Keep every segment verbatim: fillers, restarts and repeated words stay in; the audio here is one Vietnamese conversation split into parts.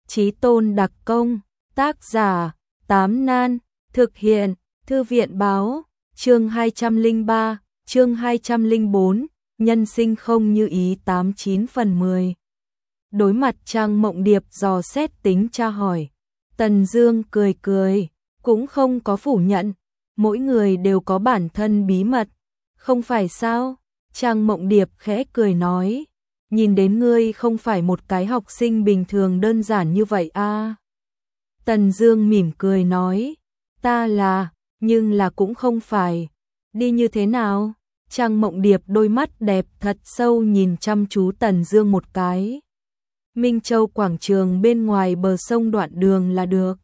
Chí tôn đặc công, tác giả, Tám Nan, thực hiện, Thư viện báo, chương hai trăm lẻ ba, chương hai trăm lẻ bốn, nhân sinh không như ý tám chín phần mười. Đối mặt Trang Mộng Điệp dò xét tính tra hỏi, Tần Dương cười cười, cũng không có phủ nhận, mỗi người đều có bản thân bí mật, không phải sao? Trang Mộng Điệp khẽ cười nói, nhìn đến ngươi không phải một cái học sinh bình thường đơn giản như vậy a. À. Tần Dương mỉm cười nói, ta là, nhưng là cũng không phải. Đi như thế nào? Trang Mộng Điệp đôi mắt đẹp thật sâu nhìn chăm chú Tần Dương một cái. Minh Châu quảng trường bên ngoài bờ sông đoạn đường là được.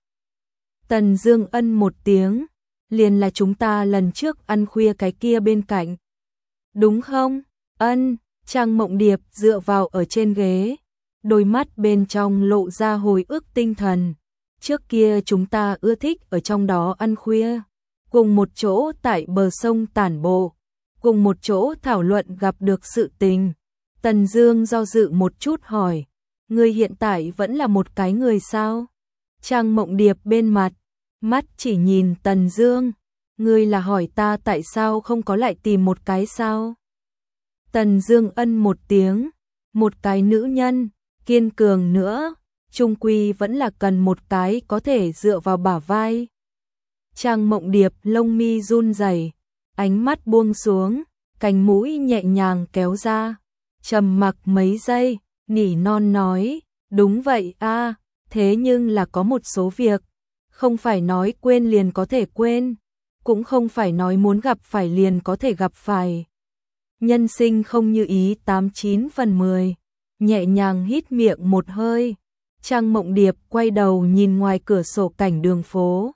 Tần Dương ân một tiếng, liền là chúng ta lần trước ăn khuya cái kia bên cạnh. Đúng không? Ân, Trang Mộng Điệp dựa vào ở trên ghế, đôi mắt bên trong lộ ra hồi ức tinh thần. Trước kia chúng ta ưa thích ở trong đó ăn khuya, cùng một chỗ tại bờ sông tản bộ, cùng một chỗ thảo luận gặp được sự tình. Tần Dương do dự một chút hỏi, ngươi hiện tại vẫn là một cái người sao? Trang Mộng Điệp bên mặt, mắt chỉ nhìn Tần Dương, ngươi là hỏi ta tại sao không có lại tìm một cái sao? Tần Dương ân một tiếng, một cái nữ nhân, kiên cường nữa, chung quy vẫn là cần một cái có thể dựa vào bả vai. Trang Mộng Điệp lông mi run rẩy, ánh mắt buông xuống, cánh mũi nhẹ nhàng kéo ra, trầm mặc mấy giây, nỉ non nói, đúng vậy a, à, thế nhưng là có một số việc, không phải nói quên liền có thể quên, cũng không phải nói muốn gặp phải liền có thể gặp phải. Nhân sinh không như ý tám chín phần mười, nhẹ nhàng hít miệng một hơi, Trang Mộng Điệp quay đầu nhìn ngoài cửa sổ cảnh đường phố.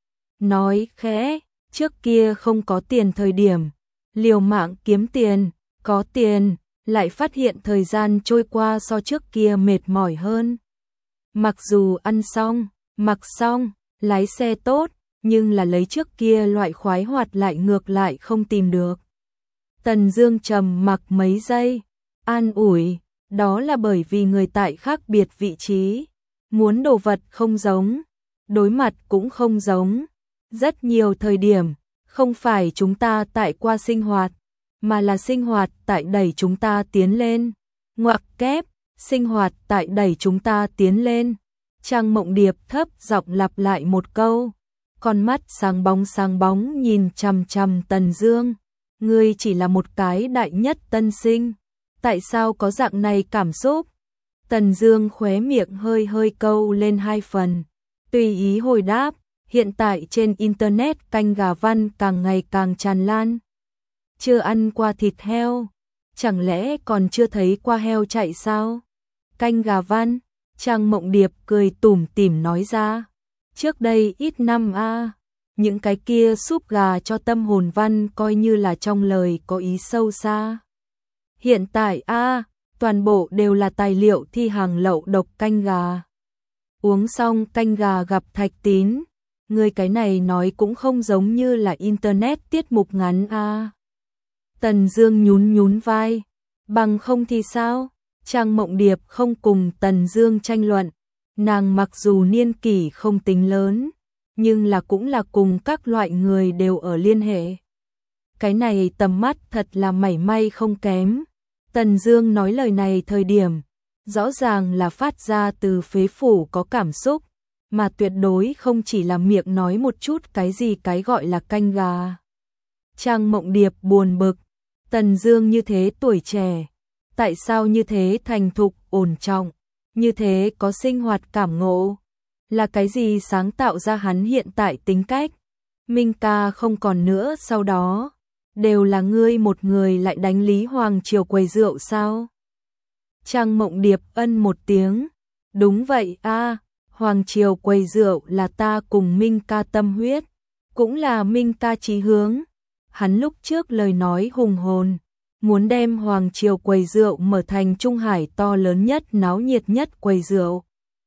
Nói khẽ, trước kia không có tiền thời điểm, liều mạng kiếm tiền, có tiền, lại phát hiện thời gian trôi qua so trước kia mệt mỏi hơn. Mặc dù ăn xong, mặc xong, lái xe tốt, nhưng là lấy trước kia loại khoái hoạt lại ngược lại không tìm được. Tần Dương trầm mặc mấy giây, an ủi, đó là bởi vì người tại khác biệt vị trí, muốn đồ vật không giống, đối mặt cũng không giống. Rất nhiều thời điểm, không phải chúng ta tại qua sinh hoạt, mà là sinh hoạt tại đẩy chúng ta tiến lên. Ngoặc kép, sinh hoạt tại đẩy chúng ta tiến lên. Trang Mộng Điệp thấp giọng lặp lại một câu, con mắt sáng bóng sáng bóng nhìn chằm chằm Tần Dương. Ngươi chỉ là một cái đại nhất tân sinh, tại sao có dạng này cảm xúc? Tần Dương khóe miệng hơi hơi câu lên hai phần, tùy ý hồi đáp, hiện tại trên internet canh gà văn càng ngày càng tràn lan. Chưa ăn qua thịt heo, chẳng lẽ còn chưa thấy qua heo chạy sao? Canh gà văn, Trang Mộng Điệp cười tủm tỉm nói ra, trước đây ít năm a, à, những cái kia súp gà cho tâm hồn văn coi như là trong lời có ý sâu xa. Hiện tại a, à, toàn bộ đều là tài liệu thi hàng lậu độc canh gà. Uống xong canh gà gặp Thạch Tín, người cái này nói cũng không giống như là internet tiết mục ngắn a. À. Tần Dương nhún nhún vai, bằng không thì sao? Trang Mộng Điệp không cùng Tần Dương tranh luận, nàng mặc dù niên kỷ không tính lớn, nhưng là cũng là cùng các loại người đều ở liên hệ. Cái này tầm mắt thật là mảy may không kém. Tần Dương nói lời này thời điểm, rõ ràng là phát ra từ phế phủ có cảm xúc, mà tuyệt đối không chỉ là miệng nói một chút cái gì cái gọi là canh gà. Trang Mộng Điệp buồn bực, Tần Dương như thế tuổi trẻ, tại sao như thế thành thục, ổn trọng, như thế có sinh hoạt cảm ngộ, là cái gì sáng tạo ra hắn hiện tại tính cách? Minh ca không còn nữa sau đó, đều là ngươi một người lại đánh Lý Hoàng Triều quầy rượu sao? Trang Mộng Điệp ân một tiếng, đúng vậy a, à, Hoàng Triều quầy rượu là ta cùng Minh ca tâm huyết, cũng là Minh ca chí hướng. Hắn lúc trước lời nói hùng hồn, muốn đem Hoàng Triều quầy rượu mở thành Trung Hải to lớn nhất náo nhiệt nhất quầy rượu.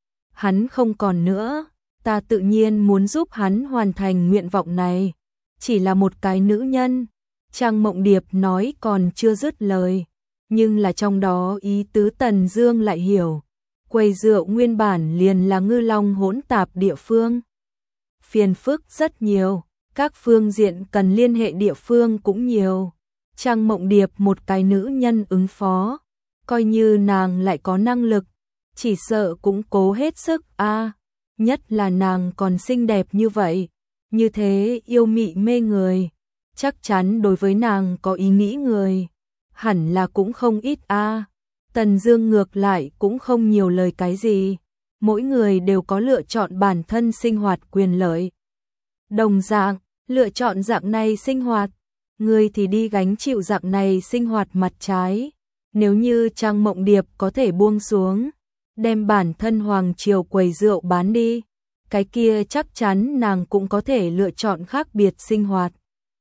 Hắn không còn nữa, ta tự nhiên muốn giúp hắn hoàn thành nguyện vọng này, chỉ là một cái nữ nhân. Trang Mộng Điệp nói còn chưa dứt lời, nhưng là trong đó ý tứ Tần Dương lại hiểu. Quầy rượu nguyên bản liền là ngư long hỗn tạp địa phương. Phiền phức rất nhiều, các phương diện cần liên hệ địa phương cũng nhiều. Trang Mộng Điệp một cái nữ nhân ứng phó, coi như nàng lại có năng lực, chỉ sợ cũng cố hết sức a. À, nhất là nàng còn xinh đẹp như vậy, như thế yêu mị mê người, chắc chắn đối với nàng có ý nghĩ người, hẳn là cũng không ít a. À, Tần Dương ngược lại cũng không nhiều lời cái gì, mỗi người đều có lựa chọn bản thân sinh hoạt quyền lợi. Đồng dạng, lựa chọn dạng này sinh hoạt, người thì đi gánh chịu dạng này sinh hoạt mặt trái. Nếu như Trang Mộng Điệp có thể buông xuống, đem bản thân hoàng triều quầy rượu bán đi, cái kia chắc chắn nàng cũng có thể lựa chọn khác biệt sinh hoạt.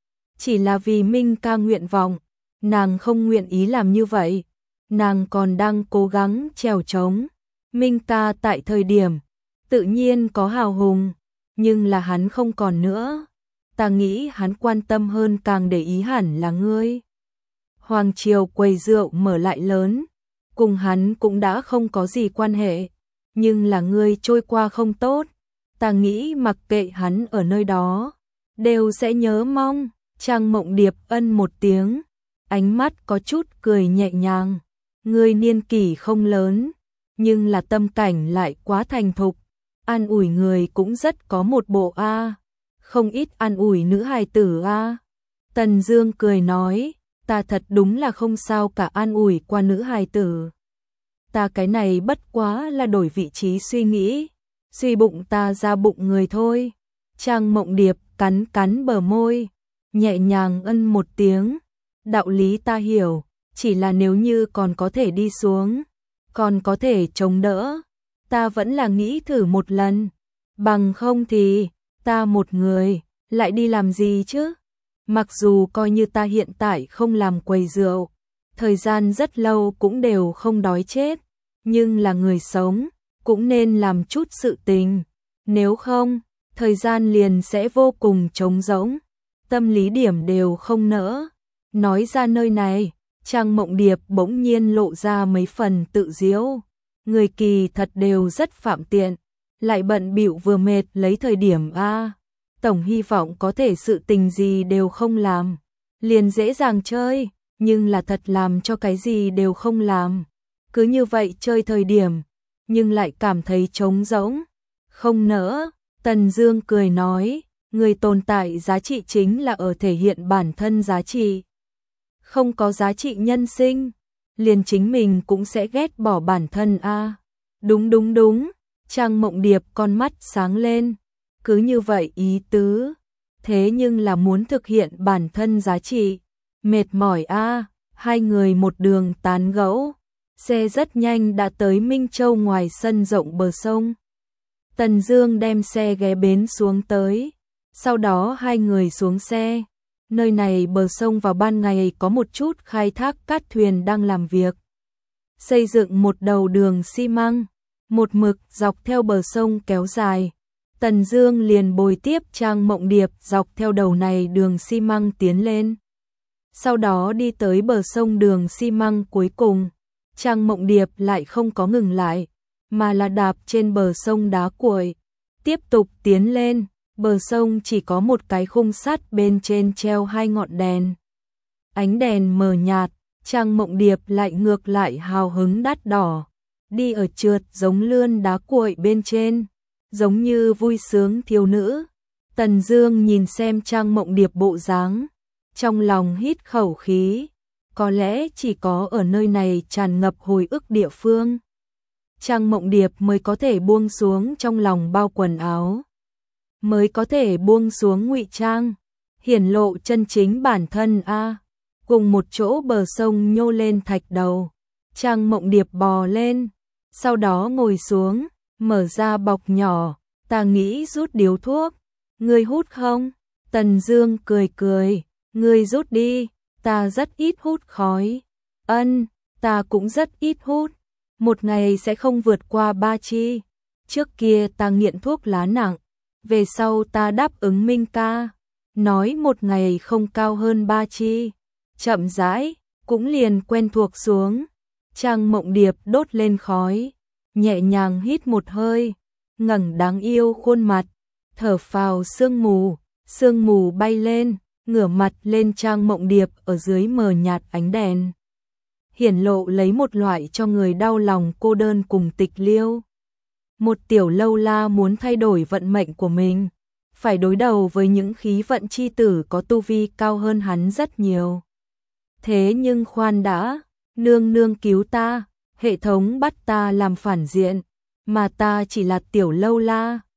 Chỉ là vì Minh ca nguyện vọng, nàng không nguyện ý làm như vậy, nàng còn đang cố gắng trèo trống. Minh ca tại thời điểm, tự nhiên có hào hùng, nhưng là hắn không còn nữa. Ta nghĩ hắn quan tâm hơn càng để ý hẳn là ngươi. Hoàng triều quầy rượu mở lại lớn, cùng hắn cũng đã không có gì quan hệ, nhưng là ngươi trôi qua không tốt, ta nghĩ mặc kệ hắn ở nơi đó, đều sẽ nhớ mong. Trang Mộng Điệp ân một tiếng, ánh mắt có chút cười nhẹ nhàng, ngươi niên kỷ không lớn, nhưng là tâm cảnh lại quá thành thục, an ủi người cũng rất có một bộ a, không ít an ủi nữ hài tử a. Tần Dương cười nói, ta thật đúng là không sao cả an ủi qua nữ hài tử. Ta cái này bất quá là đổi vị trí suy nghĩ, suy bụng ta ra bụng người thôi. Trang Mộng Điệp cắn cắn bờ môi, nhẹ nhàng ân một tiếng, đạo lý ta hiểu, chỉ là nếu như còn có thể đi xuống, còn có thể chống đỡ, ta vẫn là nghĩ thử một lần, bằng không thì, ta một người, lại đi làm gì chứ? Mặc dù coi như ta hiện tại không làm quầy rượu, thời gian rất lâu cũng đều không đói chết, nhưng là người sống, cũng nên làm chút sự tình, nếu không, thời gian liền sẽ vô cùng trống rỗng, tâm lý điểm đều không nỡ. Nói ra nơi này, Trang Mộng Điệp bỗng nhiên lộ ra mấy phần tự diễu, người kỳ thật đều rất phạm tiện, lại bận bịu vừa mệt lấy thời điểm a. Tổng hy vọng có thể sự tình gì đều không làm, liền dễ dàng chơi, nhưng là thật làm cho cái gì đều không làm. Cứ như vậy chơi thời điểm, nhưng lại cảm thấy trống rỗng, không nỡ. Tần Dương cười nói, người tồn tại giá trị chính là ở thể hiện bản thân giá trị. Không có giá trị nhân sinh, liền chính mình cũng sẽ ghét bỏ bản thân a. À, đúng đúng đúng, Trang Mộng Điệp con mắt sáng lên. Cứ như vậy ý tứ, thế nhưng là muốn thực hiện bản thân giá trị, mệt mỏi a. À, hai người một đường tán gẫu, xe rất nhanh đã tới Minh Châu ngoài sân rộng bờ sông. Tần Dương đem xe ghé bến xuống tới, sau đó hai người xuống xe. Nơi này bờ sông vào ban ngày có một chút khai thác cát thuyền đang làm việc, xây dựng một đầu đường xi măng, một mực dọc theo bờ sông kéo dài. Tần Dương liền bồi tiếp Trang Mộng Điệp dọc theo đầu này đường xi măng tiến lên. Sau đó đi tới bờ sông đường xi măng cuối cùng, Trang Mộng Điệp lại không có ngừng lại, mà là đạp trên bờ sông đá cuội, tiếp tục tiến lên. Bờ sông chỉ có một cái khung sắt bên trên treo hai ngọn đèn. Ánh đèn mờ nhạt, Trang Mộng Điệp lại ngược lại hào hứng đắt đỏ, đi ở trượt giống lươn đá cuội bên trên, giống như vui sướng thiếu nữ. Tần Dương nhìn xem Trang Mộng Điệp bộ dáng, trong lòng hít khẩu khí, có lẽ chỉ có ở nơi này tràn ngập hồi ức địa phương, Trang Mộng Điệp mới có thể buông xuống trong lòng bao quần áo, mới có thể buông xuống ngụy trang, hiển lộ chân chính bản thân a. À, cùng một chỗ bờ sông nhô lên thạch đầu, Trang Mộng Điệp bò lên, sau đó ngồi xuống, mở ra bọc nhỏ, ta nghĩ rút điếu thuốc, ngươi hút không? Tần Dương cười cười, ngươi rút đi, ta rất ít hút khói. Ân, ta cũng rất ít hút, một ngày sẽ không vượt qua ba chi. Trước kia ta nghiện thuốc lá nặng, về sau ta đáp ứng Minh ca, nói một ngày không cao hơn ba chi, chậm rãi, cũng liền quen thuộc xuống. Trang Mộng Điệp đốt lên khói, nhẹ nhàng hít một hơi, ngẩng đáng yêu khuôn mặt, thở phào sương mù, sương mù bay lên, ngửa mặt lên Trang Mộng Điệp ở dưới mờ nhạt ánh đèn. Hiển lộ lấy một loại cho người đau lòng cô đơn cùng tịch liêu. Một tiểu lâu la muốn thay đổi vận mệnh của mình, phải đối đầu với những khí vận chi tử có tu vi cao hơn hắn rất nhiều. Thế nhưng khoan đã, nương nương cứu ta, hệ thống bắt ta làm phản diện, mà ta chỉ là tiểu lâu la,